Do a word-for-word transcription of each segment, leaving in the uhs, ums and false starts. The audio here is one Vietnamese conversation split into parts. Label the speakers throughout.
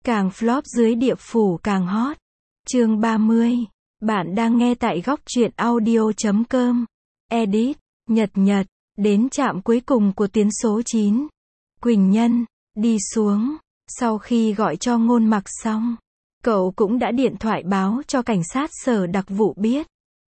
Speaker 1: Càng flop dưới địa phủ càng hot. Chương ba mươi. Bạn đang nghe tại góc truyện audio chấm com. Edit. Nhật Nhật. Đến trạm cuối cùng của tuyến số chín. Quỳnh Nhân. Đi xuống. Sau khi gọi cho Ngôn Mặc xong, cậu cũng đã điện thoại báo cho cảnh sát sở đặc vụ biết.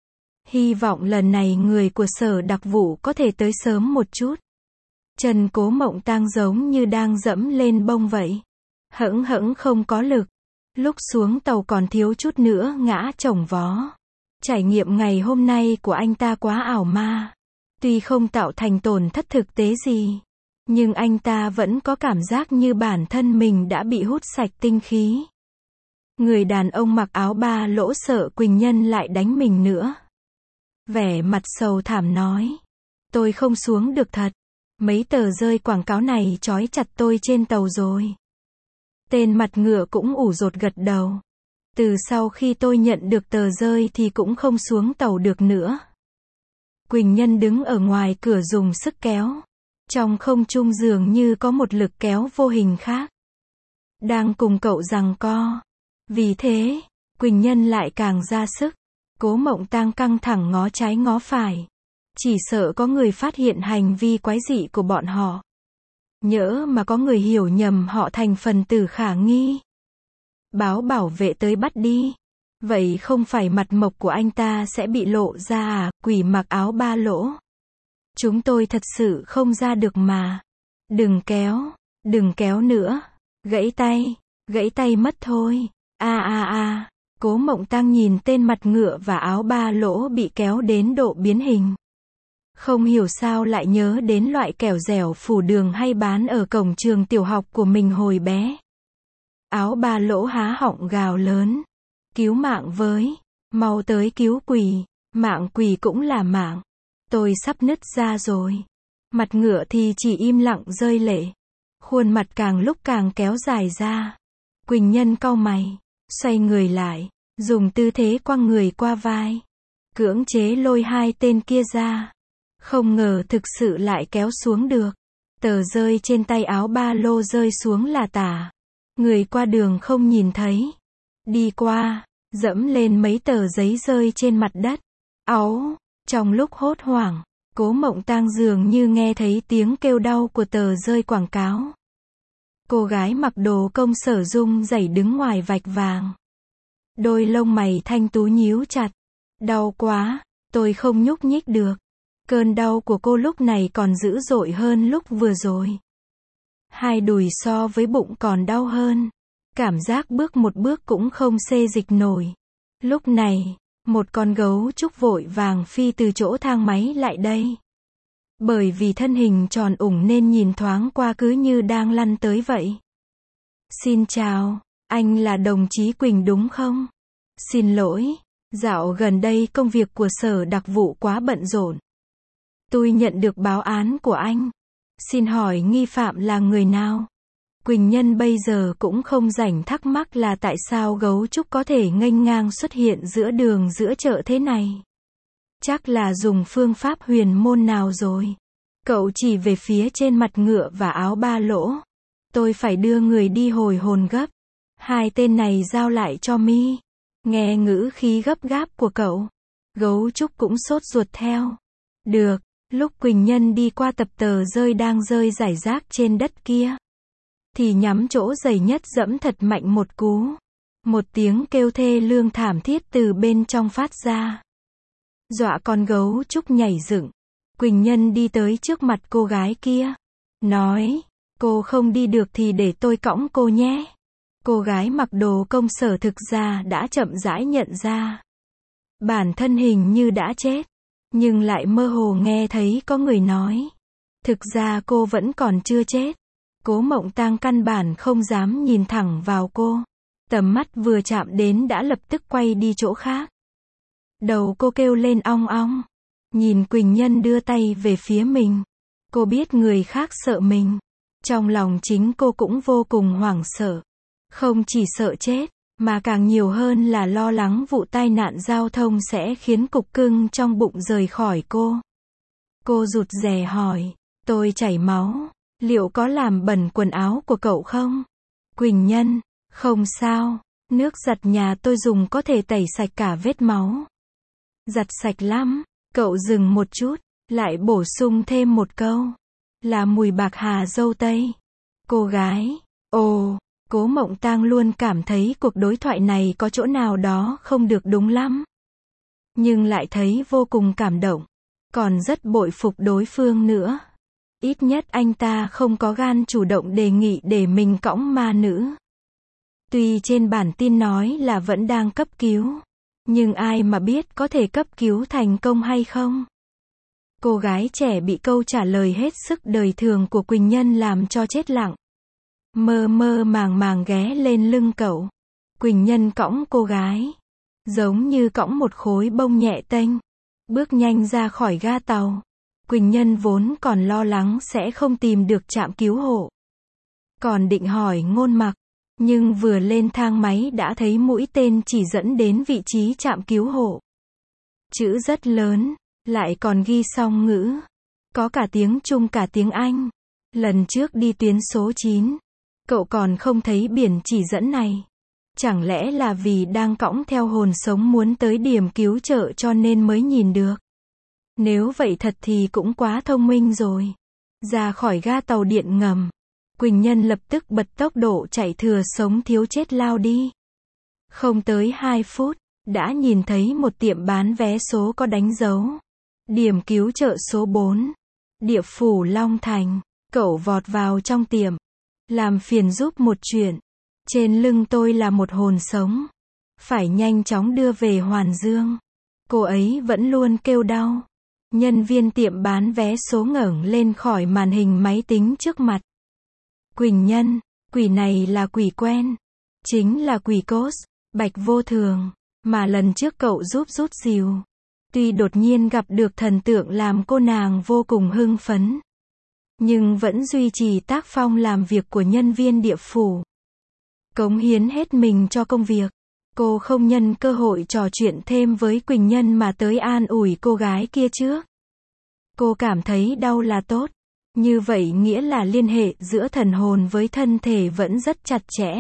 Speaker 1: Hy vọng lần này người của sở đặc vụ có thể tới sớm một chút. Chân Cố Mộng Tang giống như đang dẫm lên bông vậy. Hẫng hẫng không có lực. Lúc xuống tàu còn thiếu chút nữa ngã chồng vó. Trải nghiệm ngày hôm nay của anh ta quá ảo ma. Tuy không tạo thành tổn thất thực tế gì, nhưng anh ta vẫn có cảm giác như bản thân mình đã bị hút sạch tinh khí. Người đàn ông mặc áo ba lỗ sợ Quỳnh Nhân lại đánh mình nữa. Vẻ mặt sầu thảm nói. Tôi không xuống được thật. Mấy tờ rơi quảng cáo này trói chặt tôi trên tàu rồi. Tên mặt ngựa cũng ủ rột gật đầu. Từ sau khi tôi nhận được tờ rơi thì cũng không xuống tàu được nữa. Quỳnh Nhân đứng ở ngoài cửa dùng sức kéo. Trong không trung dường như có một lực kéo vô hình khác đang cùng cậu giằng co. Vì thế, Quỳnh Nhân lại càng ra sức. Cố Mộng Tang căng thẳng ngó trái ngó phải. Chỉ sợ có người phát hiện hành vi quái dị của bọn họ. Nhỡ mà có người hiểu nhầm họ thành phần tử khả nghi. Báo bảo vệ tới bắt đi. Vậy không phải mặt mộc của anh ta sẽ bị lộ ra à? Quỷ mặc áo ba lỗ. Chúng tôi thật sự không ra được mà. Đừng kéo, đừng kéo nữa. Gãy tay, gãy tay mất thôi. A a a. Cố Mộng Tang nhìn tên mặt ngựa và áo ba lỗ bị kéo đến độ biến hình. Không hiểu sao lại nhớ đến loại kẹo dẻo phủ đường hay bán ở cổng trường tiểu học của mình hồi bé. Áo ba lỗ há họng gào lớn. Cứu mạng với. Mau tới cứu quỷ. Mạng quỷ cũng là mạng. Tôi sắp nứt ra rồi. Mặt ngựa thì chỉ im lặng rơi lệ. Khuôn mặt càng lúc càng kéo dài ra. Quỳnh Nhân cau mày. Xoay người lại. Dùng tư thế quăng người qua vai. Cưỡng chế lôi hai tên kia ra. Không ngờ thực sự lại kéo xuống được. Tờ rơi trên tay áo ba lô rơi xuống là tả. Người qua đường không nhìn thấy. Đi qua, dẫm lên mấy tờ giấy rơi trên mặt đất. Áu, trong lúc hốt hoảng, Cố Mộng Tang dường như nghe thấy tiếng kêu đau của tờ rơi quảng cáo. Cô gái mặc đồ công sở rung rẩy đứng ngoài vạch vàng. Đôi lông mày thanh tú nhíu chặt. Đau quá, tôi không nhúc nhích được. Cơn đau của cô lúc này còn dữ dội hơn lúc vừa rồi. Hai đùi so với bụng còn đau hơn. Cảm giác bước một bước cũng không xê dịch nổi. Lúc này, một con gấu trúc vội vàng phi từ chỗ thang máy lại đây. Bởi vì thân hình tròn ủng nên nhìn thoáng qua cứ như đang lăn tới vậy. Xin chào, anh là đồng chí Quỳnh đúng không? Xin lỗi, dạo gần đây công việc của sở đặc vụ quá bận rộn. Tôi nhận được báo án của anh. Xin hỏi nghi phạm là người nào? Quỳnh Nhân bây giờ cũng không rảnh thắc mắc là tại sao gấu trúc có thể nghênh ngang xuất hiện giữa đường giữa chợ thế này. Chắc là dùng phương pháp huyền môn nào rồi. Cậu chỉ về phía trên mặt ngựa và áo ba lỗ. Tôi phải đưa người đi hồi hồn gấp. Hai tên này giao lại cho mi. Nghe ngữ khí gấp gáp của cậu, gấu trúc cũng sốt ruột theo. Được. Lúc Quỳnh Nhân đi qua tập tờ rơi đang rơi rải rác trên đất kia, thì nhắm chỗ dày nhất dẫm thật mạnh một cú. Một tiếng kêu thê lương thảm thiết từ bên trong phát ra. Dọa con gấu trúc nhảy dựng. Quỳnh Nhân đi tới trước mặt cô gái kia. Nói, cô không đi được thì để tôi cõng cô nhé. Cô gái mặc đồ công sở thực ra đã chậm rãi nhận ra. Bản thân hình như đã chết. Nhưng lại mơ hồ nghe thấy có người nói. Thực ra cô vẫn còn chưa chết. Cố Mộng Tang căn bản không dám nhìn thẳng vào cô. Tầm mắt vừa chạm đến đã lập tức quay đi chỗ khác. Đầu cô kêu lên ong ong. Nhìn Quỳnh Nhân đưa tay về phía mình. Cô biết người khác sợ mình. Trong lòng chính cô cũng vô cùng hoảng sợ. Không chỉ sợ chết, mà càng nhiều hơn là lo lắng vụ tai nạn giao thông sẽ khiến cục cưng trong bụng rời khỏi cô. Cô rụt rè hỏi, tôi chảy máu, liệu có làm bẩn quần áo của cậu không? Quỳnh Nhân, Không sao, nước giặt nhà tôi dùng có thể tẩy sạch cả vết máu. Giặt sạch lắm. Cậu dừng một chút, lại bổ sung thêm một câu. Là mùi bạc hà dâu tây. Cô gái. Ồ, Cố Mộng Tang luôn cảm thấy cuộc đối thoại này có chỗ nào đó không được đúng lắm. Nhưng lại thấy vô cùng cảm động. Còn rất bội phục đối phương nữa. Ít nhất anh ta không có gan chủ động đề nghị để mình cõng ma nữ. Tuy trên bản tin nói là vẫn đang cấp cứu. Nhưng ai mà biết có thể cấp cứu thành công hay không? Cô gái trẻ bị câu trả lời hết sức đời thường của Quỳnh Nhân làm cho chết lặng. Mơ mơ màng màng ghé lên lưng cậu. Quỳnh Nhân cõng cô gái. Giống như cõng một khối bông nhẹ tênh. Bước nhanh ra khỏi ga tàu. Quỳnh Nhân vốn còn lo lắng sẽ không tìm được trạm cứu hộ. Còn định hỏi Ngôn Mặc. Nhưng vừa lên thang máy đã thấy mũi tên chỉ dẫn đến vị trí trạm cứu hộ. Chữ rất lớn, lại còn ghi song ngữ. Có cả tiếng Trung cả tiếng Anh. Lần trước đi tuyến số chín, cậu còn không thấy biển chỉ dẫn này. Chẳng lẽ là vì đang cõng theo hồn sống muốn tới điểm cứu trợ cho nên mới nhìn được. Nếu vậy thật thì cũng quá thông minh rồi. Ra khỏi ga tàu điện ngầm, Quỳnh Nhân lập tức bật tốc độ chạy thừa sống thiếu chết lao đi. Không tới hai phút, đã nhìn thấy một tiệm bán vé số có đánh dấu. Điểm cứu trợ số bốn. Địa phủ Long Thành. Cậu vọt vào trong tiệm. Làm phiền giúp một chuyện. Trên lưng tôi là một hồn sống. Phải nhanh chóng đưa về Hoàn Dương. Cô ấy vẫn luôn kêu đau. Nhân viên tiệm bán vé số ngẩng lên khỏi màn hình máy tính trước mặt. Quỳnh Nhân, quỷ này là quỷ quen. Chính là quỷ Cốt, Bạch Vô Thường, mà lần trước cậu giúp rút dìu. Tuy đột nhiên gặp được thần tượng làm cô nàng vô cùng hưng phấn. Nhưng vẫn duy trì tác phong làm việc của nhân viên địa phủ. Cống hiến hết mình cho công việc. Cô không nhân cơ hội trò chuyện thêm với Quỳnh Nhân mà tới an ủi cô gái kia trước. Cô cảm thấy đau là tốt. Như vậy nghĩa là liên hệ giữa thần hồn với thân thể vẫn rất chặt chẽ.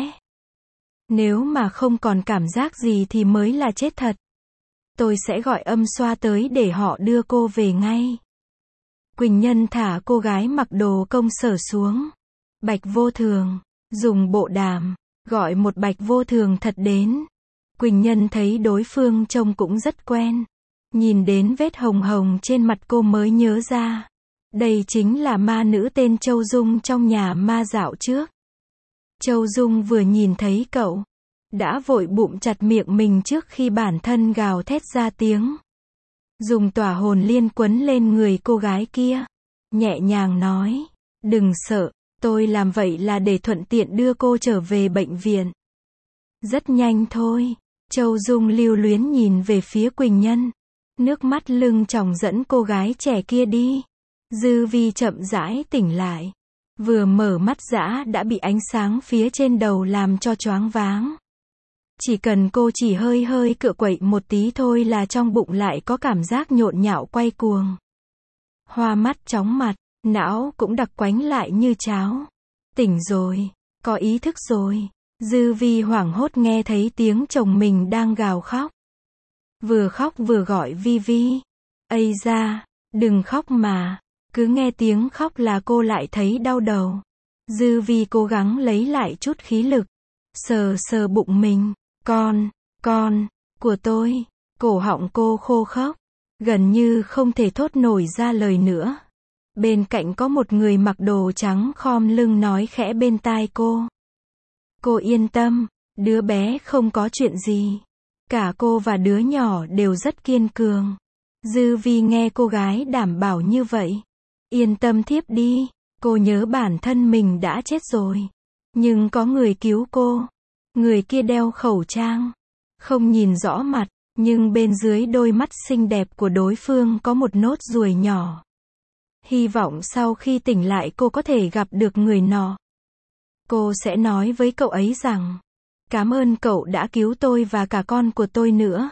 Speaker 1: Nếu mà không còn cảm giác gì thì mới là chết thật. Tôi sẽ gọi âm xoa tới để họ đưa cô về ngay. Quỳnh Nhân thả cô gái mặc đồ công sở xuống. Bạch Vô Thường, dùng bộ đàm, gọi một Bạch Vô Thường thật đến. Quỳnh Nhân thấy đối phương trông cũng rất quen. Nhìn đến vết hồng hồng trên mặt cô mới nhớ ra. Đây chính là ma nữ tên Châu Dung trong nhà ma dạo trước. Châu Dung vừa nhìn thấy cậu, đã vội bụm chặt miệng mình trước khi bản thân gào thét ra tiếng. Dùng tỏa hồn liên quấn lên người cô gái kia. Nhẹ nhàng nói, đừng sợ, tôi làm vậy là để thuận tiện đưa cô trở về bệnh viện. Rất nhanh thôi. Châu Dung lưu luyến nhìn về phía Quỳnh Nhân. Nước mắt lưng tròng dẫn cô gái trẻ kia đi. Dư Vi chậm rãi tỉnh lại. Vừa mở mắt dã đã bị ánh sáng phía trên đầu làm cho choáng váng. Chỉ cần cô chỉ hơi hơi cựa quậy một tí thôi là trong bụng lại có cảm giác nhộn nhạo quay cuồng. Hoa mắt chóng mặt, não cũng đặc quánh lại như cháo. Tỉnh rồi, có ý thức rồi. Dư Vi hoảng hốt nghe thấy tiếng chồng mình đang gào khóc. Vừa khóc vừa gọi Vi Vi. Ây da, đừng khóc mà. Cứ nghe tiếng khóc là cô lại thấy đau đầu. Dư Vi cố gắng lấy lại chút khí lực. Sờ sờ bụng mình. Con, con, của tôi. Cổ họng cô khô khốc. Gần như không thể thốt nổi ra lời nữa. Bên cạnh có một người mặc đồ trắng khom lưng nói khẽ bên tai cô. Cô yên tâm, đứa bé không có chuyện gì. Cả cô và đứa nhỏ đều rất kiên cường. Dư Vi nghe cô gái đảm bảo như vậy. Yên tâm thiếp đi, cô nhớ bản thân mình đã chết rồi. Nhưng có người cứu cô. Người kia đeo khẩu trang. Không nhìn rõ mặt, nhưng bên dưới đôi mắt xinh đẹp của đối phương có một nốt ruồi nhỏ. Hy vọng sau khi tỉnh lại cô có thể gặp được người nọ. Cô sẽ nói với cậu ấy rằng, cảm ơn cậu đã cứu tôi và cả con của tôi nữa.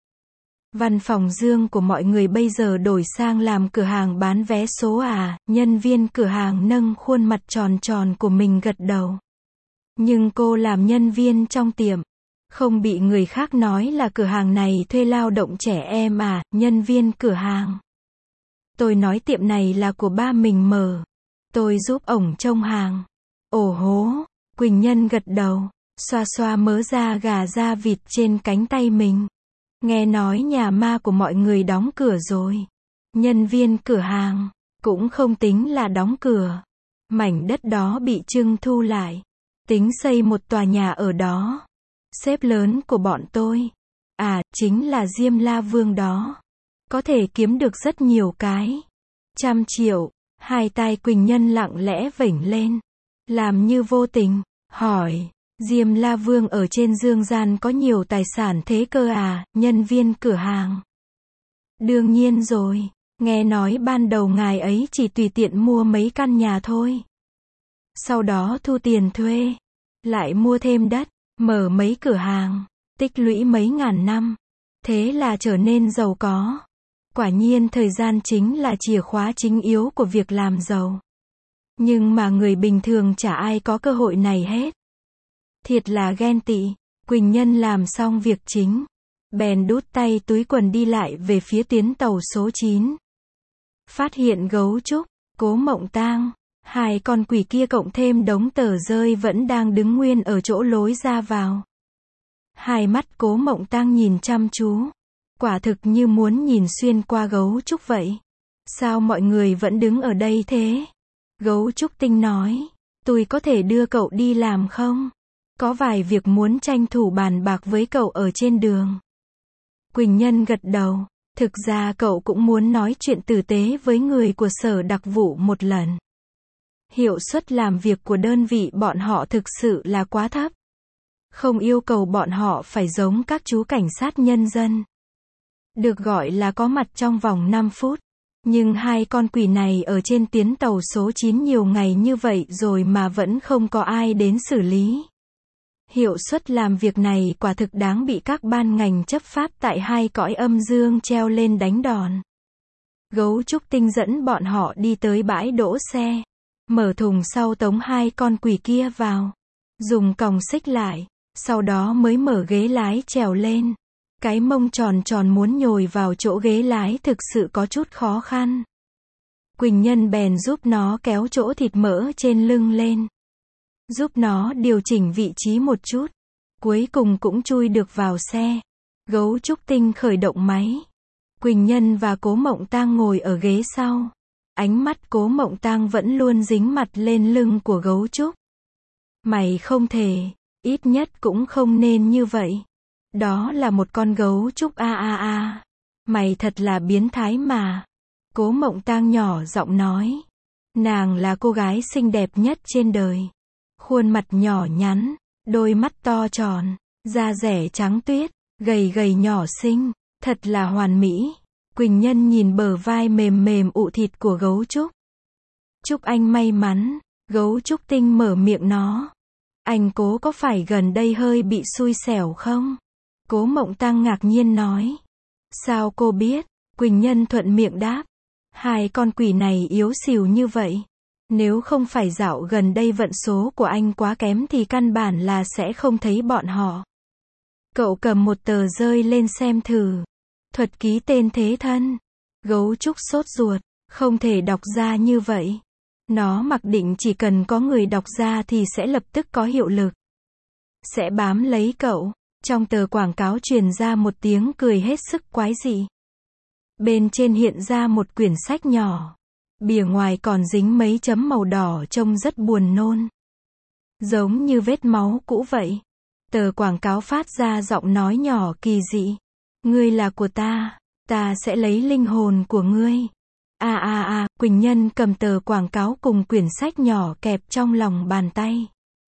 Speaker 1: Văn phòng riêng của mọi người bây giờ đổi sang làm cửa hàng bán vé số à, nhân viên cửa hàng nâng khuôn mặt tròn tròn của mình gật đầu. Nhưng cô làm nhân viên trong tiệm. Không bị người khác nói là cửa hàng này thuê lao động trẻ em à, nhân viên cửa hàng. Tôi nói tiệm này là của ba mình mở. Tôi giúp ổng trông hàng. Ồ hố, Quỳnh Nhân gật đầu, xoa xoa mớ da gà da vịt trên cánh tay mình. Nghe nói nhà ma của mọi người đóng cửa rồi. Nhân viên cửa hàng, cũng không tính là đóng cửa. Mảnh đất đó bị trưng thu lại. Tính xây một tòa nhà ở đó. Sếp lớn của bọn tôi. À, chính là Diêm La Vương đó. Có thể kiếm được rất nhiều cái. Trăm triệu. Hai tai Quỳnh Nhân lặng lẽ vểnh lên. Làm như vô tình. Hỏi. Diêm La Vương ở trên dương gian có nhiều tài sản thế cơ à, nhân viên cửa hàng. Đương nhiên rồi. Nghe nói ban đầu ngài ấy chỉ tùy tiện mua mấy căn nhà thôi. Sau đó thu tiền thuê. Lại mua thêm đất. Mở mấy cửa hàng. Tích lũy mấy ngàn năm. Thế là trở nên giàu có. Quả nhiên thời gian chính là chìa khóa chính yếu của việc làm giàu. Nhưng mà người bình thường chả ai có cơ hội này hết. Thiệt là ghen tị. Quỳnh Nhân làm xong việc chính. Bèn đút tay túi quần đi lại về phía tuyến tàu số chín. Phát hiện Gấu Trúc, Cố Mộng Tang, hai con quỷ kia cộng thêm đống tờ rơi vẫn đang đứng nguyên ở chỗ lối ra vào. Hai mắt Cố Mộng Tang nhìn chăm chú. Quả thực như muốn nhìn xuyên qua Gấu Trúc vậy. Sao mọi người vẫn đứng ở đây thế? Gấu Trúc Tinh nói. Tôi có thể đưa cậu đi làm không? Có vài việc muốn tranh thủ bàn bạc với cậu ở trên đường. Quỳnh Nhân gật đầu. Thực ra cậu cũng muốn nói chuyện tử tế với người của sở đặc vụ một lần. Hiệu suất làm việc của đơn vị bọn họ thực sự là quá thấp. Không yêu cầu bọn họ phải giống các chú cảnh sát nhân dân. Được gọi là có mặt trong vòng năm phút. Nhưng hai con quỷ này ở trên tuyến tàu số chín nhiều ngày như vậy rồi mà vẫn không có ai đến xử lý. Hiệu suất làm việc này quả thực đáng bị các ban ngành chấp pháp tại hai cõi âm dương treo lên đánh đòn. Gấu Trúc Tinh dẫn bọn họ đi tới bãi đỗ xe. Mở thùng sau tống hai con quỷ kia vào. Dùng còng xích lại. Sau đó mới mở ghế lái trèo lên. Cái mông tròn tròn muốn nhồi vào chỗ ghế lái thực sự có chút khó khăn. Quỳnh Nhân bèn giúp nó kéo chỗ thịt mỡ trên lưng lên. Giúp nó điều chỉnh vị trí một chút. Cuối cùng cũng chui được vào xe. Gấu Trúc Tinh khởi động máy. Quỳnh Nhân và Cố Mộng Tang ngồi ở ghế sau. Ánh mắt Cố Mộng Tang vẫn luôn dính mặt lên lưng của Gấu Trúc. Mày không thể, ít nhất cũng không nên như vậy. Đó là một con gấu trúc a a a. Mày thật là biến thái mà. Cố Mộng Tang nhỏ giọng nói. Nàng là cô gái xinh đẹp nhất trên đời. Khuôn mặt nhỏ nhắn, đôi mắt to tròn, da dẻ trắng tuyết, gầy gầy nhỏ xinh, thật là hoàn mỹ. Quỳnh Nhân nhìn bờ vai mềm mềm ụ thịt của Gấu Trúc. Chúc anh may mắn. Gấu Trúc Tinh mở miệng nó. Anh Cố có phải gần đây hơi bị xui xẻo không? Cố Mộng Tang ngạc nhiên nói. Sao cô biết? Quỳnh Nhân thuận miệng đáp. Hai con quỷ này yếu xìu như vậy. Nếu không phải dạo gần đây vận số của anh quá kém thì căn bản là sẽ không thấy bọn họ. Cậu cầm một tờ rơi lên xem thử. Thuật ký tên thế thân. Gấu Trúc sốt ruột. Không thể đọc ra như vậy. Nó mặc định chỉ cần có người đọc ra thì sẽ lập tức có hiệu lực. Sẽ bám lấy cậu. Trong tờ quảng cáo truyền ra một tiếng cười hết sức quái dị. Bên trên hiện ra một quyển sách nhỏ. Bìa ngoài còn dính mấy chấm màu đỏ trông rất buồn nôn. Giống như vết máu cũ vậy. Tờ quảng cáo phát ra giọng nói nhỏ kỳ dị. Ngươi là của ta. Ta sẽ lấy linh hồn của ngươi. À à à, Quỳnh Nhân cầm tờ quảng cáo cùng quyển sách nhỏ kẹp trong lòng bàn tay.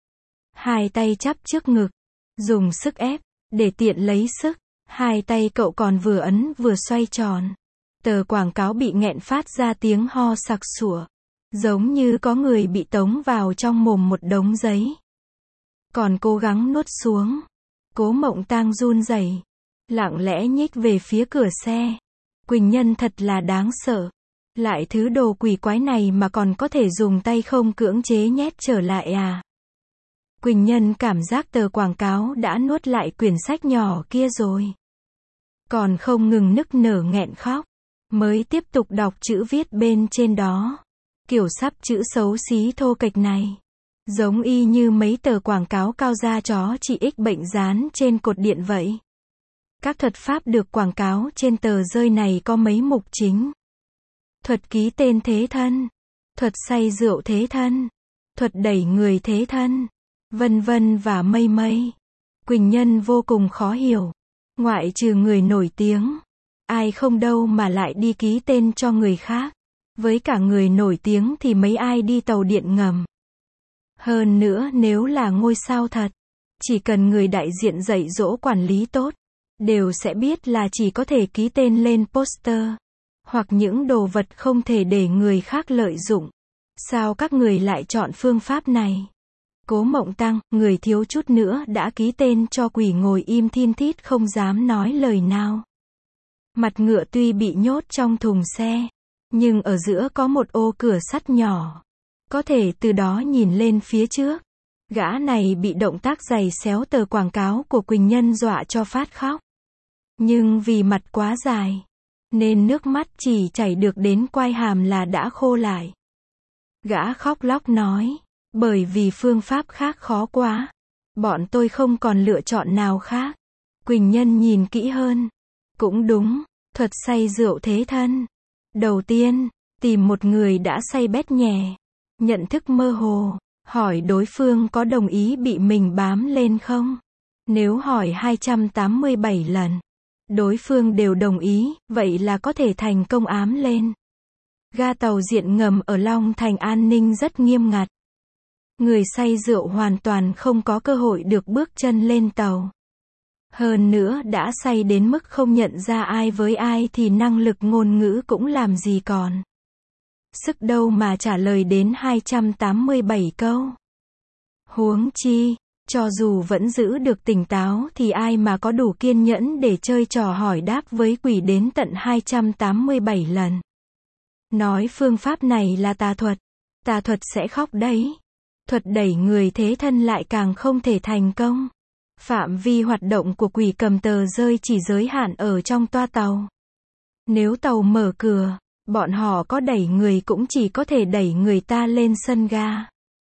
Speaker 1: Hai tay chắp trước ngực. Dùng sức ép. Để tiện lấy sức. Hai tay cậu còn vừa ấn vừa xoay tròn. Tờ quảng cáo bị nghẹn phát ra tiếng ho sặc sủa. Giống như có người bị tống vào trong mồm một đống giấy. Còn cố gắng nuốt xuống. Cố Mộng Tang run rẩy, lặng lẽ nhích về phía cửa xe. Quỳnh Nhân thật là đáng sợ. Lại thứ đồ quỷ quái này mà còn có thể dùng tay không cưỡng chế nhét trở lại à? Quỳnh Nhân cảm giác tờ quảng cáo đã nuốt lại quyển sách nhỏ kia rồi. Còn không ngừng nức nở nghẹn khóc. Mới tiếp tục đọc chữ viết bên trên đó. Kiểu sắp chữ xấu xí thô kệch này. Giống y như mấy tờ quảng cáo cao da chó trị ích bệnh dán trên cột điện vậy. Các thuật pháp được quảng cáo trên tờ rơi này có mấy mục chính. Thuật ký tên thế thân. Thuật say rượu thế thân. Thuật đẩy người thế thân. Vân vân và mây mây. Quỳnh Nhân vô cùng khó hiểu. Ngoại trừ người nổi tiếng. Ai không đâu mà lại đi ký tên cho người khác. Với cả người nổi tiếng thì mấy ai đi tàu điện ngầm. Hơn nữa nếu là ngôi sao thật. Chỉ cần người đại diện dạy dỗ quản lý tốt. Đều sẽ biết là chỉ có thể ký tên lên poster. Hoặc những đồ vật không thể để người khác lợi dụng. Sao các người lại chọn phương pháp này? Cố Mộng Tăng, người thiếu chút nữa đã ký tên cho quỷ ngồi im thin thít không dám nói lời nào. Mặt ngựa tuy bị nhốt trong thùng xe, nhưng ở giữa có một ô cửa sắt nhỏ. Có thể từ đó nhìn lên phía trước. Gã này bị động tác giày xéo tờ quảng cáo của Quỳnh Nhân dọa cho phát khóc. Nhưng vì mặt quá dài, nên nước mắt chỉ chảy được đến quai hàm là đã khô lại. Gã khóc lóc nói, bởi vì phương pháp khác khó quá. Bọn tôi không còn lựa chọn nào khác. Quỳnh Nhân nhìn kỹ hơn. Cũng đúng, thuật say rượu thế thân. Đầu tiên, tìm một người đã say bét nhè, nhận thức mơ hồ, hỏi đối phương có đồng ý bị mình bám lên không? Nếu hỏi hai trăm tám mươi bảy lần, đối phương đều đồng ý, vậy là có thể thành công ám lên. Ga tàu diện ngầm ở Long Thành an ninh rất nghiêm ngặt. Người say rượu hoàn toàn không có cơ hội được bước chân lên tàu. Hơn nữa đã say đến mức không nhận ra ai với ai thì năng lực ngôn ngữ cũng làm gì còn. Sức đâu mà trả lời đến hai trăm tám mươi bảy câu. Huống chi, cho dù vẫn giữ được tỉnh táo thì ai mà có đủ kiên nhẫn để chơi trò hỏi đáp với quỷ đến tận hai trăm tám mươi bảy lần. Nói phương pháp này là tà thuật. Tà thuật sẽ khóc đấy. Thuật đẩy người thế thân lại càng không thể thành công. Phạm vi hoạt động của quỷ cầm tờ rơi chỉ giới hạn ở trong toa tàu. Nếu tàu mở cửa, bọn họ có đẩy người cũng chỉ có thể đẩy người ta lên sân ga.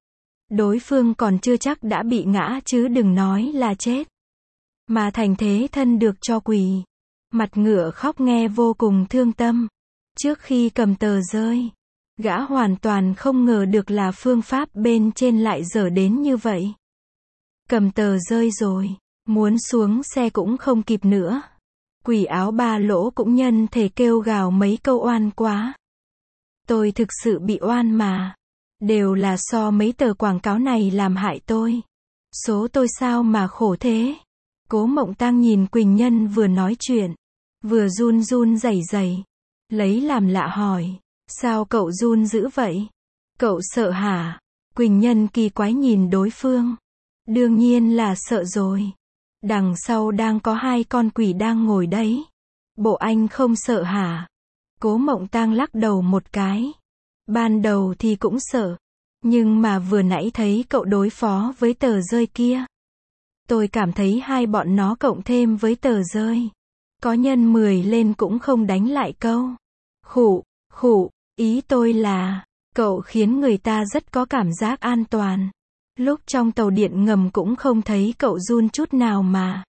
Speaker 1: Đối phương còn chưa chắc đã bị ngã chứ đừng nói là chết. Mà thành thế thân được cho quỷ. Mặt ngựa khóc nghe vô cùng thương tâm. Trước khi cầm tờ rơi, gã hoàn toàn không ngờ được là phương pháp bên trên lại dở đến như vậy. Cầm tờ rơi rồi, muốn xuống xe cũng không kịp nữa. Quỷ áo ba lỗ cũng nhân thể kêu gào mấy câu oan quá. Tôi thực sự bị oan mà. Đều là so mấy tờ quảng cáo này làm hại tôi. Số tôi sao mà khổ thế. Cố Mộng Tăng nhìn Quỳnh Nhân vừa nói chuyện, vừa run run rẩy rẩy, lấy làm lạ hỏi, sao cậu run dữ vậy? Cậu sợ hả? Quỳnh Nhân kỳ quái nhìn đối phương. Đương nhiên là sợ rồi. Đằng sau đang có hai con quỷ đang ngồi đấy. Bộ anh không sợ hả? Cố Mộng Tăng lắc đầu một cái. Ban đầu thì cũng sợ. Nhưng mà vừa nãy thấy cậu đối phó với tờ rơi kia. Tôi cảm thấy hai bọn nó cộng thêm với tờ rơi. Có nhân mười lên cũng không đánh lại câu. Khụ, khụ, ý tôi là, cậu khiến người ta rất có cảm giác an toàn. Lúc trong tàu điện ngầm cũng không thấy cậu run chút nào mà.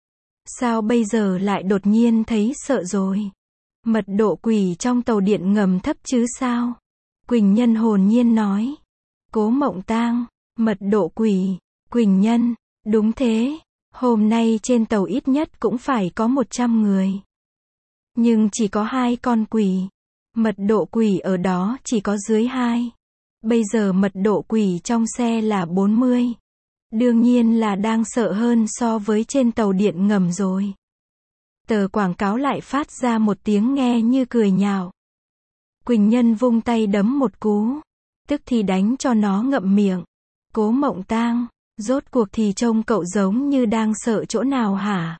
Speaker 1: Sao bây giờ lại đột nhiên thấy sợ rồi? Mật độ quỷ trong tàu điện ngầm thấp chứ sao? Quỳnh Nhân hồn nhiên nói. Cố Mộng Tăng, mật độ quỷ. Quỳnh Nhân, đúng thế. Hôm nay trên tàu ít nhất cũng phải có một trăm người. Nhưng chỉ có hai con quỷ. Mật độ quỷ ở đó chỉ có dưới hai. Bây giờ mật độ quỷ trong xe là bốn mươi. Đương nhiên là đang sợ hơn so với trên tàu điện ngầm rồi. Tờ quảng cáo lại phát ra một tiếng nghe như cười nhạo. Quỳnh Nhân vung tay đấm một cú. Tức thì đánh cho nó ngậm miệng. Cố Mộng Tăng, rốt cuộc thì trông cậu giống như đang sợ chỗ nào hả?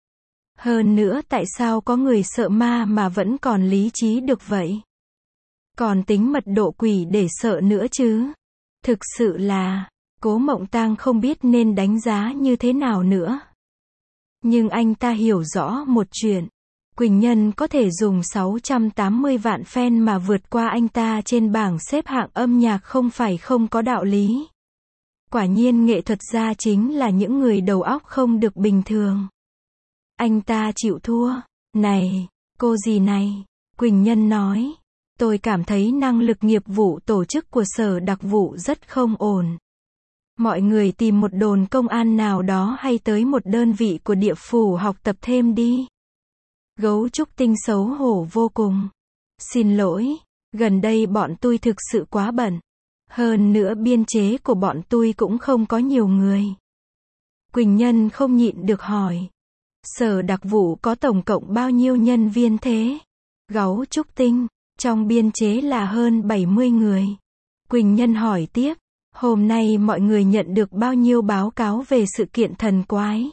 Speaker 1: Hơn nữa tại sao có người sợ ma mà vẫn còn lý trí được vậy? Còn tính mật độ quỷ để sợ nữa chứ? Thực sự là, Cố Mộng Tang không biết nên đánh giá như thế nào nữa. Nhưng anh ta hiểu rõ một chuyện. Quỳnh Nhân có thể dùng sáu trăm tám mươi vạn fan mà vượt qua anh ta trên bảng xếp hạng âm nhạc không phải không có đạo lý. Quả nhiên nghệ thuật gia chính là những người đầu óc không được bình thường. Anh ta chịu thua. Này, cô gì này? Quỳnh Nhân nói. Tôi cảm thấy năng lực nghiệp vụ tổ chức của sở đặc vụ rất không ổn. Mọi người tìm một đồn công an nào đó hay tới một đơn vị của địa phủ học tập thêm đi. Gấu Trúc Tinh xấu hổ vô cùng. Xin lỗi, gần đây bọn tôi thực sự quá bận. Hơn nữa biên chế của bọn tôi cũng không có nhiều người. Quỳnh Nhân không nhịn được hỏi. Sở đặc vụ có tổng cộng bao nhiêu nhân viên thế? Gấu Trúc Tinh, trong biên chế là hơn bảy mươi người. Quỳnh Nhân hỏi tiếp. Hôm nay mọi người nhận được bao nhiêu báo cáo về sự kiện thần quái?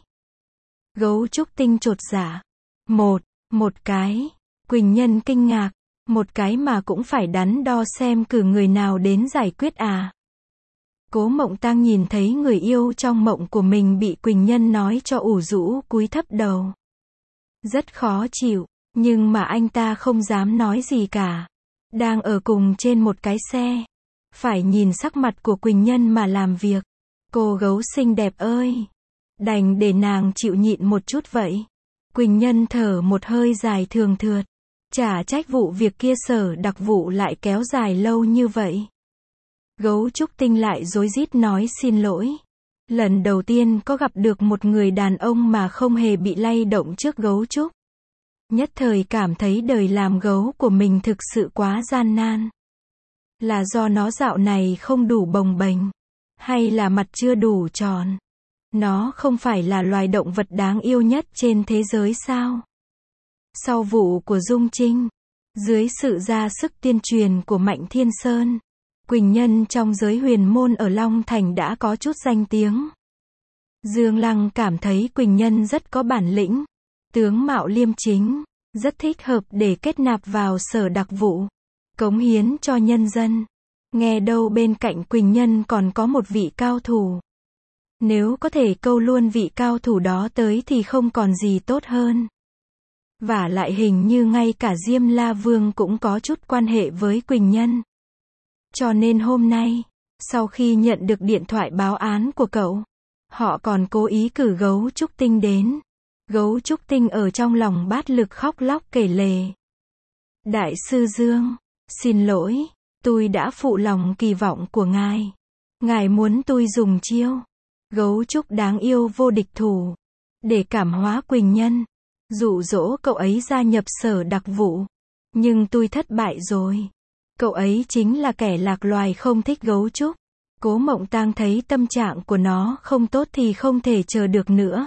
Speaker 1: Gấu Trúc Tinh chột dạ. Một, một cái. Quỳnh Nhân kinh ngạc. Một cái mà cũng phải đắn đo xem cử người nào đến giải quyết à? Cố Mộng Tang nhìn thấy người yêu trong mộng của mình bị Quỳnh Nhân nói cho ủ rũ cúi thấp đầu. Rất khó chịu, nhưng mà anh ta không dám nói gì cả. Đang ở cùng trên một cái xe. Phải nhìn sắc mặt của Quỳnh Nhân mà làm việc. Cô gấu xinh đẹp ơi! Đành để nàng chịu nhịn một chút vậy. Quỳnh Nhân thở một hơi dài thường thượt. Chả trách vụ việc kia sở đặc vụ lại kéo dài lâu như vậy. Gấu Trúc Tinh lại rối rít nói xin lỗi. Lần đầu tiên có gặp được một người đàn ông mà không hề bị lay động trước gấu trúc. Nhất thời cảm thấy đời làm gấu của mình thực sự quá gian nan. Là do nó dạo này không đủ bồng bềnh, hay là mặt chưa đủ tròn? Nó không phải là loài động vật đáng yêu nhất trên thế giới sao? Sau vụ của Dung Trinh, dưới sự ra sức tuyên truyền của Mạnh Thiên Sơn, Quỳnh Nhân trong giới huyền môn ở Long Thành đã có chút danh tiếng. Dương Lăng cảm thấy Quỳnh Nhân rất có bản lĩnh, tướng mạo liêm chính, rất thích hợp để kết nạp vào sở đặc vụ, cống hiến cho nhân dân. Nghe đâu bên cạnh Quỳnh Nhân còn có một vị cao thủ. Nếu có thể câu luôn vị cao thủ đó tới thì không còn gì tốt hơn. Vả lại hình như ngay cả Diêm La Vương cũng có chút quan hệ với Quỳnh Nhân. Cho nên hôm nay, sau khi nhận được điện thoại báo án của cậu, họ còn cố ý cử Gấu Trúc Tinh đến. Gấu Trúc Tinh ở trong lòng bát lực khóc lóc kể lể. Đại sư Dương, xin lỗi, tôi đã phụ lòng kỳ vọng của ngài. Ngài muốn tôi dùng chiêu Gấu Trúc đáng yêu vô địch thủ để cảm hóa Quỳnh Nhân, dụ dỗ cậu ấy gia nhập sở đặc vụ. Nhưng tôi thất bại rồi. Cậu ấy chính là kẻ lạc loài không thích gấu trúc. Cố Mộng Tang thấy tâm trạng của nó không tốt thì không thể chờ được nữa.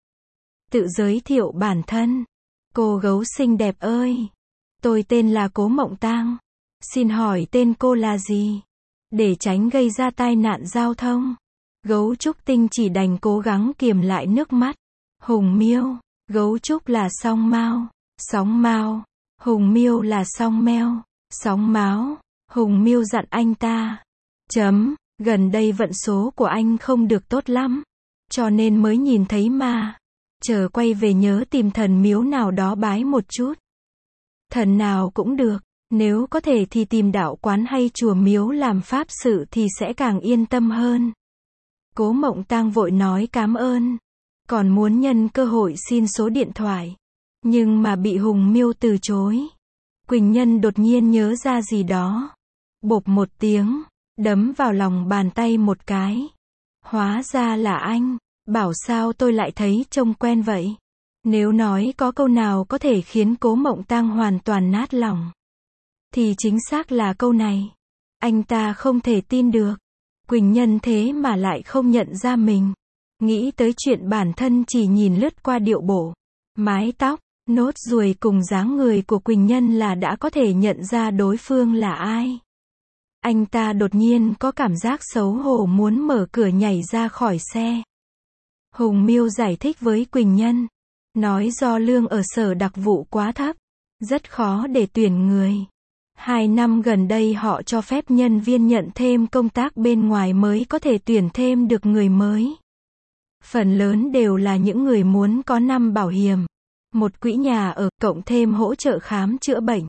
Speaker 1: Tự giới thiệu bản thân. Cô gấu xinh đẹp ơi! Tôi tên là Cố Mộng Tang. Xin hỏi tên cô là gì? Để tránh gây ra tai nạn giao thông, Gấu Trúc Tinh chỉ đành cố gắng kiềm lại nước mắt. Hùng Miêu. Gấu Trúc là song mao. Sóng mao. Hùng Miêu là song meo. Sóng máu. Hùng Miêu dặn anh ta. Chấm, gần đây vận số của anh không được tốt lắm. Cho nên mới nhìn thấy ma. Chờ quay về nhớ tìm thần miếu nào đó bái một chút. Thần nào cũng được. Nếu có thể thì tìm đạo quán hay chùa miếu làm pháp sự thì sẽ càng yên tâm hơn. Cố Mộng Tang vội nói cám ơn. Còn muốn nhân cơ hội xin số điện thoại. Nhưng mà bị Hùng Miêu từ chối. Quỳnh Nhân đột nhiên nhớ ra gì đó. Bộp một tiếng, đấm vào lòng bàn tay một cái. Hóa ra là anh. Bảo sao tôi lại thấy trông quen vậy. Nếu nói có câu nào có thể khiến Cố Mộng Tang hoàn toàn nát lòng, thì chính xác là câu này. Anh ta không thể tin được. Quỳnh Nhân thế mà lại không nhận ra mình. Nghĩ tới chuyện bản thân chỉ nhìn lướt qua điệu bộ, mái tóc, nốt ruồi cùng dáng người của Quỳnh Nhân là đã có thể nhận ra đối phương là ai. Anh ta đột nhiên có cảm giác xấu hổ muốn mở cửa nhảy ra khỏi xe. Hùng Miêu giải thích với Quỳnh Nhân. Nói do lương ở sở đặc vụ quá thấp. Rất khó để tuyển người. Hai năm gần đây họ cho phép nhân viên nhận thêm công tác bên ngoài mới có thể tuyển thêm được người mới. Phần lớn đều là những người muốn có năm bảo hiểm, một quỹ nhà ở, cộng thêm hỗ trợ khám chữa bệnh.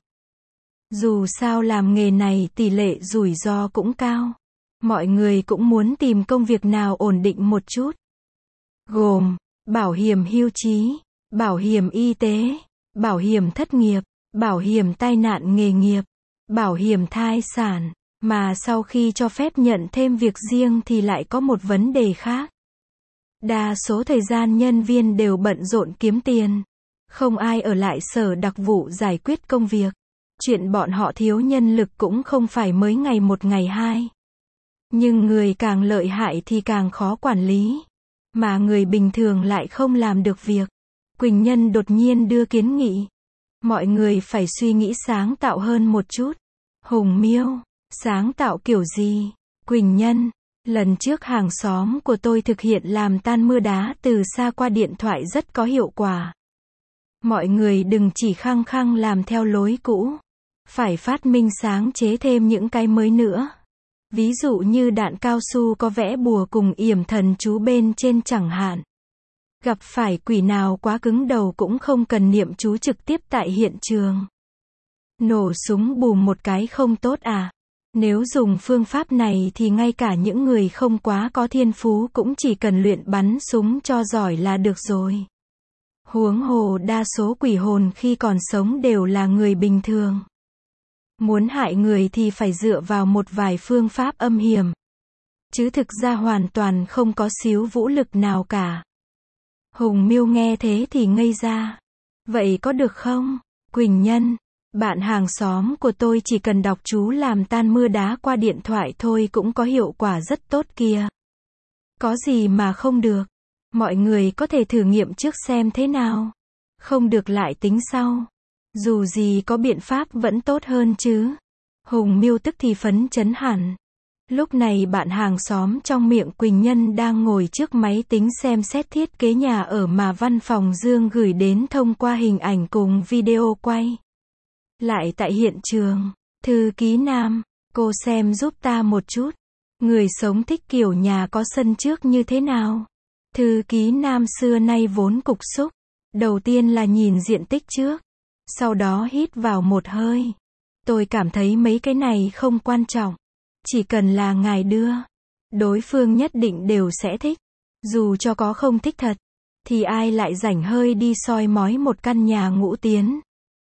Speaker 1: Dù sao làm nghề này tỷ lệ rủi ro cũng cao. Mọi người cũng muốn tìm công việc nào ổn định một chút. Gồm, bảo hiểm hưu trí, bảo hiểm y tế, bảo hiểm thất nghiệp, bảo hiểm tai nạn nghề nghiệp, bảo hiểm thai sản. Mà sau khi cho phép nhận thêm việc riêng thì lại có một vấn đề khác. Đa số thời gian nhân viên đều bận rộn kiếm tiền. Không ai ở lại sở đặc vụ giải quyết công việc. Chuyện bọn họ thiếu nhân lực cũng không phải mới ngày một ngày hai. Nhưng người càng lợi hại thì càng khó quản lý. Mà người bình thường lại không làm được việc. Quỳnh Nhân đột nhiên đưa kiến nghị. Mọi người phải suy nghĩ sáng tạo hơn một chút. Hùng Miêu, sáng tạo kiểu gì? Quỳnh Nhân, lần trước hàng xóm của tôi thực hiện làm tan mưa đá từ xa qua điện thoại rất có hiệu quả. Mọi người đừng chỉ khăng khăng làm theo lối cũ. Phải phát minh sáng chế thêm những cái mới nữa. Ví dụ như đạn cao su có vẽ bùa cùng yểm thần chú bên trên chẳng hạn. Gặp phải quỷ nào quá cứng đầu cũng không cần niệm chú trực tiếp tại hiện trường. Nổ súng bùm một cái không tốt à? Nếu dùng phương pháp này thì ngay cả những người không quá có thiên phú cũng chỉ cần luyện bắn súng cho giỏi là được rồi. Huống hồ đa số quỷ hồn khi còn sống đều là người bình thường. Muốn hại người thì phải dựa vào một vài phương pháp âm hiểm. Chứ thực ra hoàn toàn không có xíu vũ lực nào cả. Hùng Miêu nghe thế thì ngây ra. Vậy có được không? Quỳnh Nhân, bạn hàng xóm của tôi chỉ cần đọc chú làm tan mưa đá qua điện thoại thôi cũng có hiệu quả rất tốt kìa. Có gì mà không được. Mọi người có thể thử nghiệm trước xem thế nào. Không được lại tính sau. Dù gì có biện pháp vẫn tốt hơn chứ. Hùng Miêu tức thì phấn chấn hẳn. Lúc này bạn hàng xóm trong miệng Quỳnh Nhân đang ngồi trước máy tính xem xét thiết kế nhà ở mà văn phòng Dương gửi đến thông qua hình ảnh cùng video quay. Lại tại hiện trường, thư ký Nam, cô xem giúp ta một chút. Người sống thích kiểu nhà có sân trước như thế nào? Thư ký Nam xưa nay vốn cục xúc. Đầu tiên là nhìn diện tích trước. Sau đó hít vào một hơi. Tôi cảm thấy mấy cái này không quan trọng. Chỉ cần là ngài đưa. Đối phương nhất định đều sẽ thích. Dù cho có không thích thật. Thì ai lại rảnh hơi đi soi mói một căn nhà ngũ tiến.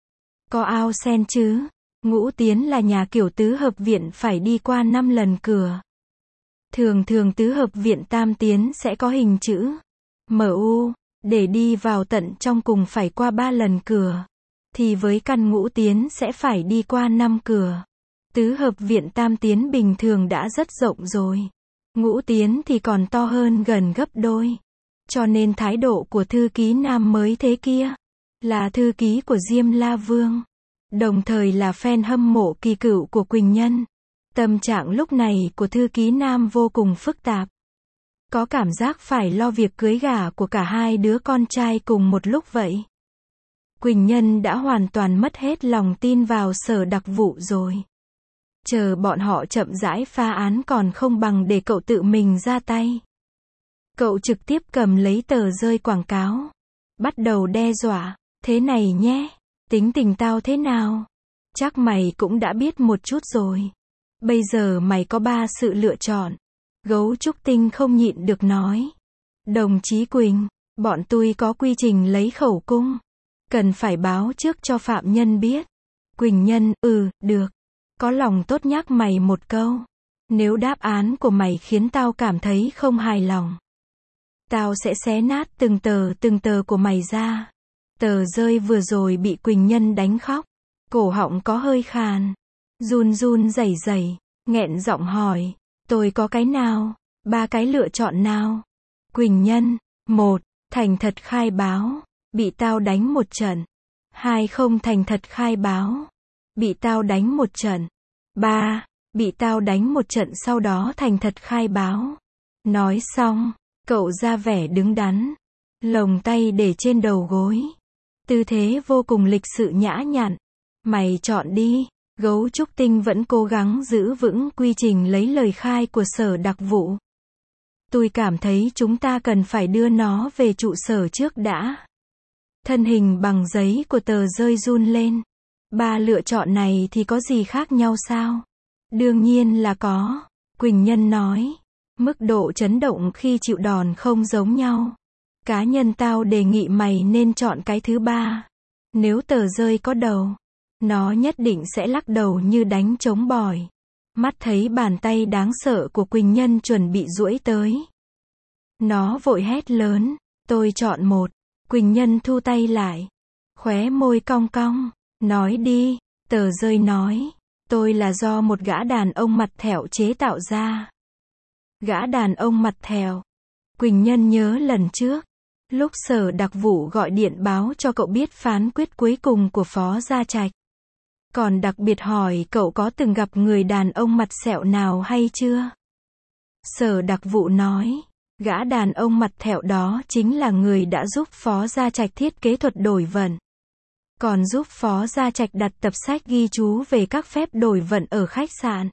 Speaker 1: Có ao sen chứ. Ngũ tiến là nhà kiểu tứ hợp viện phải đi qua năm lần cửa. Thường thường tứ hợp viện tam tiến sẽ có hình chữ M U. Để đi vào tận trong cùng phải qua ba lần cửa. Thì với căn ngũ tiến sẽ phải đi qua năm cửa. Tứ hợp viện tam tiến bình thường đã rất rộng rồi. Ngũ tiến thì còn to hơn gần gấp đôi. Cho nên thái độ của thư ký Nam mới thế kia. Là thư ký của Diêm La Vương. Đồng thời là fan hâm mộ kỳ cựu của Quỳnh Nhân. Tâm trạng lúc này của thư ký Nam vô cùng phức tạp. Có cảm giác phải lo việc cưới gả của cả hai đứa con trai cùng một lúc vậy. Quỳnh Nhân đã hoàn toàn mất hết lòng tin vào sở đặc vụ rồi. Chờ bọn họ chậm rãi phá án còn không bằng để cậu tự mình ra tay. Cậu trực tiếp cầm lấy tờ rơi quảng cáo. Bắt đầu đe dọa. Thế này nhé. Tính tình tao thế nào? Chắc mày cũng đã biết một chút rồi. Bây giờ mày có ba sự lựa chọn. Gấu Trúc Tinh không nhịn được nói. Đồng chí Quỳnh, bọn tôi có quy trình lấy khẩu cung. Cần phải báo trước cho phạm nhân biết. Quỳnh Nhân, ừ, được. Có lòng tốt nhắc mày một câu. Nếu đáp án của mày khiến tao cảm thấy không hài lòng. Tao sẽ xé nát từng tờ từng tờ của mày ra. Tờ rơi vừa rồi bị Quỳnh Nhân đánh khóc. Cổ họng có hơi khàn. Run run rẩy rẩy, nghẹn giọng hỏi. Tôi có cái nào? Ba cái lựa chọn nào? Quỳnh Nhân, một, thành thật khai báo. Bị tao đánh một trận. Hai, không thành thật khai báo. Bị tao đánh một trận. Ba, bị tao đánh một trận sau đó thành thật khai báo. Nói xong, cậu ra vẻ đứng đắn. Lồng tay để trên đầu gối. Tư thế vô cùng lịch sự nhã nhặn. Mày chọn đi. Gấu trúc tinh vẫn cố gắng giữ vững quy trình lấy lời khai của sở đặc vụ. Tôi cảm thấy chúng ta cần phải đưa nó về trụ sở trước đã. Thân hình bằng giấy của tờ rơi run lên. Ba lựa chọn này thì có gì khác nhau sao? Đương nhiên là có. Quỳnh Nhân nói. Mức độ chấn động khi chịu đòn không giống nhau. Cá nhân tao đề nghị mày nên chọn cái thứ ba. Nếu tờ rơi có đầu, nó nhất định sẽ lắc đầu như đánh trống bỏi. Mắt thấy bàn tay đáng sợ của Quỳnh Nhân chuẩn bị duỗi tới. Nó vội hét lớn. Tôi chọn một. Quỳnh Nhân thu tay lại. Khóe môi cong cong. Nói đi. Tờ rơi nói. Tôi là do một gã đàn ông mặt thẹo chế tạo ra. Gã đàn ông mặt thẹo. Quỳnh Nhân nhớ lần trước. Lúc sở đặc vụ gọi điện báo cho cậu biết phán quyết cuối cùng của Phó Gia Trạch. Còn đặc biệt hỏi cậu có từng gặp người đàn ông mặt sẹo nào hay chưa? Sở đặc vụ nói. Gã đàn ông mặt thẹo đó chính là người đã giúp Phó Gia Trạch thiết kế thuật đổi vận. Còn giúp Phó Gia Trạch đặt tập sách ghi chú về các phép đổi vận ở khách sạn.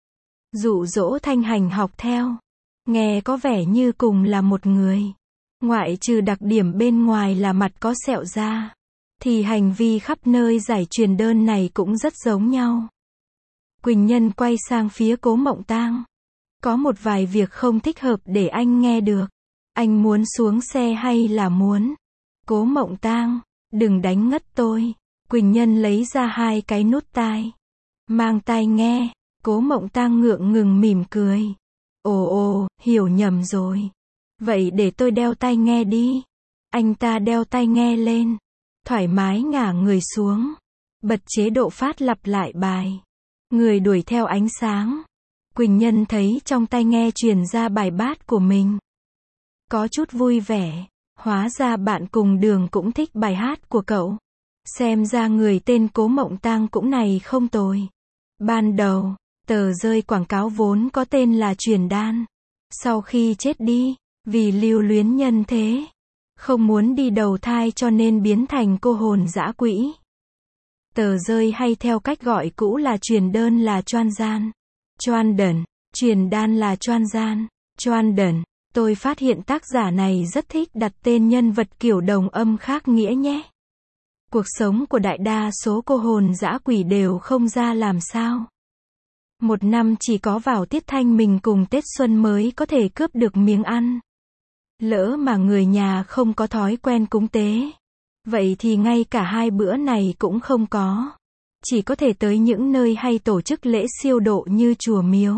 Speaker 1: Dụ dỗ Thanh Hành học theo. Nghe có vẻ như cùng là một người. Ngoại trừ đặc điểm bên ngoài là mặt có sẹo ra, thì hành vi khắp nơi giải truyền đơn này cũng rất giống nhau. Quỳnh Nhân quay sang phía Cố Mộng Tang. Có một vài việc không thích hợp để anh nghe được. Anh muốn xuống xe hay là muốn? Cố Mộng Tang, đừng đánh ngất tôi. Quỳnh Nhân lấy ra hai cái nút tai. Mang tai nghe. Cố Mộng Tang ngượng ngừng mỉm cười. Ồ ồ, hiểu nhầm rồi. Vậy để tôi đeo tai nghe đi. Anh ta đeo tai nghe lên. Thoải mái ngả người xuống. Bật chế độ phát lặp lại bài. Người đuổi theo ánh sáng. Quỳnh Nhân thấy trong tai nghe truyền ra bài bát của mình. Có chút vui vẻ. Hóa ra bạn cùng đường cũng thích bài hát của cậu. Xem ra người tên Cố Mộng Tang cũng này không tồi. Ban đầu, tờ rơi quảng cáo vốn có tên là Truyền Đan. Sau khi chết đi, vì lưu luyến nhân thế, không muốn đi đầu thai cho nên biến thành cô hồn dã quỷ. Tờ rơi hay theo cách gọi cũ là truyền đơn là choan gian. Choan đần, truyền đan là choan gian. Choan đần, tôi phát hiện tác giả này rất thích đặt tên nhân vật kiểu đồng âm khác nghĩa nhé. Cuộc sống của đại đa số cô hồn dã quỷ đều không ra làm sao. Một năm chỉ có vào tiết thanh mình cùng Tết Xuân mới có thể cướp được miếng ăn. Lỡ mà người nhà không có thói quen cúng tế, vậy thì ngay cả hai bữa này cũng không có. Chỉ có thể tới những nơi hay tổ chức lễ siêu độ như chùa miếu.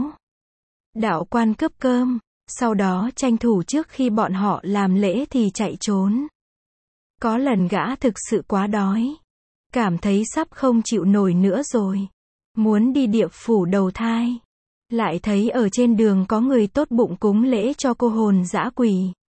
Speaker 1: Đạo quan cướp cơm, sau đó tranh thủ trước khi bọn họ làm lễ thì chạy trốn. Có lần gã thực sự quá đói. Cảm thấy sắp không chịu nổi nữa rồi. Muốn đi địa phủ đầu thai. Lại thấy ở trên đường có người tốt bụng cúng lễ cho cô hồn dã quỷ.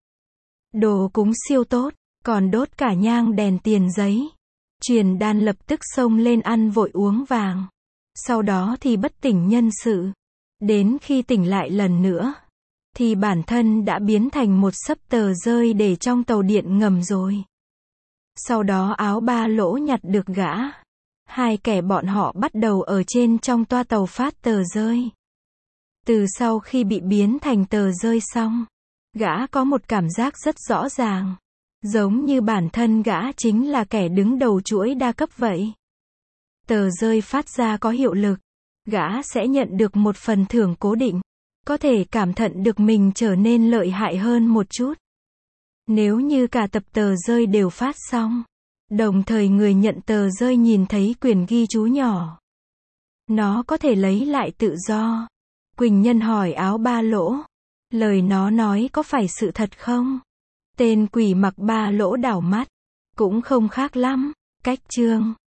Speaker 1: Đồ cúng siêu tốt, còn đốt cả nhang đèn tiền giấy. Truyền đan lập tức xông lên ăn vội uống vàng. Sau đó thì bất tỉnh nhân sự. Đến khi tỉnh lại lần nữa, thì bản thân đã biến thành một xấp tờ rơi để trong tàu điện ngầm rồi. Sau đó áo ba lỗ nhặt được gã. Hai kẻ bọn họ bắt đầu ở trên trong toa tàu phát tờ rơi. Từ sau khi bị biến thành tờ rơi xong, gã có một cảm giác rất rõ ràng. Giống như bản thân gã chính là kẻ đứng đầu chuỗi đa cấp vậy. Tờ rơi phát ra có hiệu lực, gã sẽ nhận được một phần thưởng cố định. Có thể cảm nhận được mình trở nên lợi hại hơn một chút. Nếu như cả tập tờ rơi đều phát xong, đồng thời người nhận tờ rơi nhìn thấy quyển ghi chú nhỏ, nó có thể lấy lại tự do. Quỳnh Nhân hỏi áo ba lỗ. Lời nó nói có phải sự thật không? Tên quỷ mặc ba lỗ đảo mắt. Cũng không khác lắm. Cách chương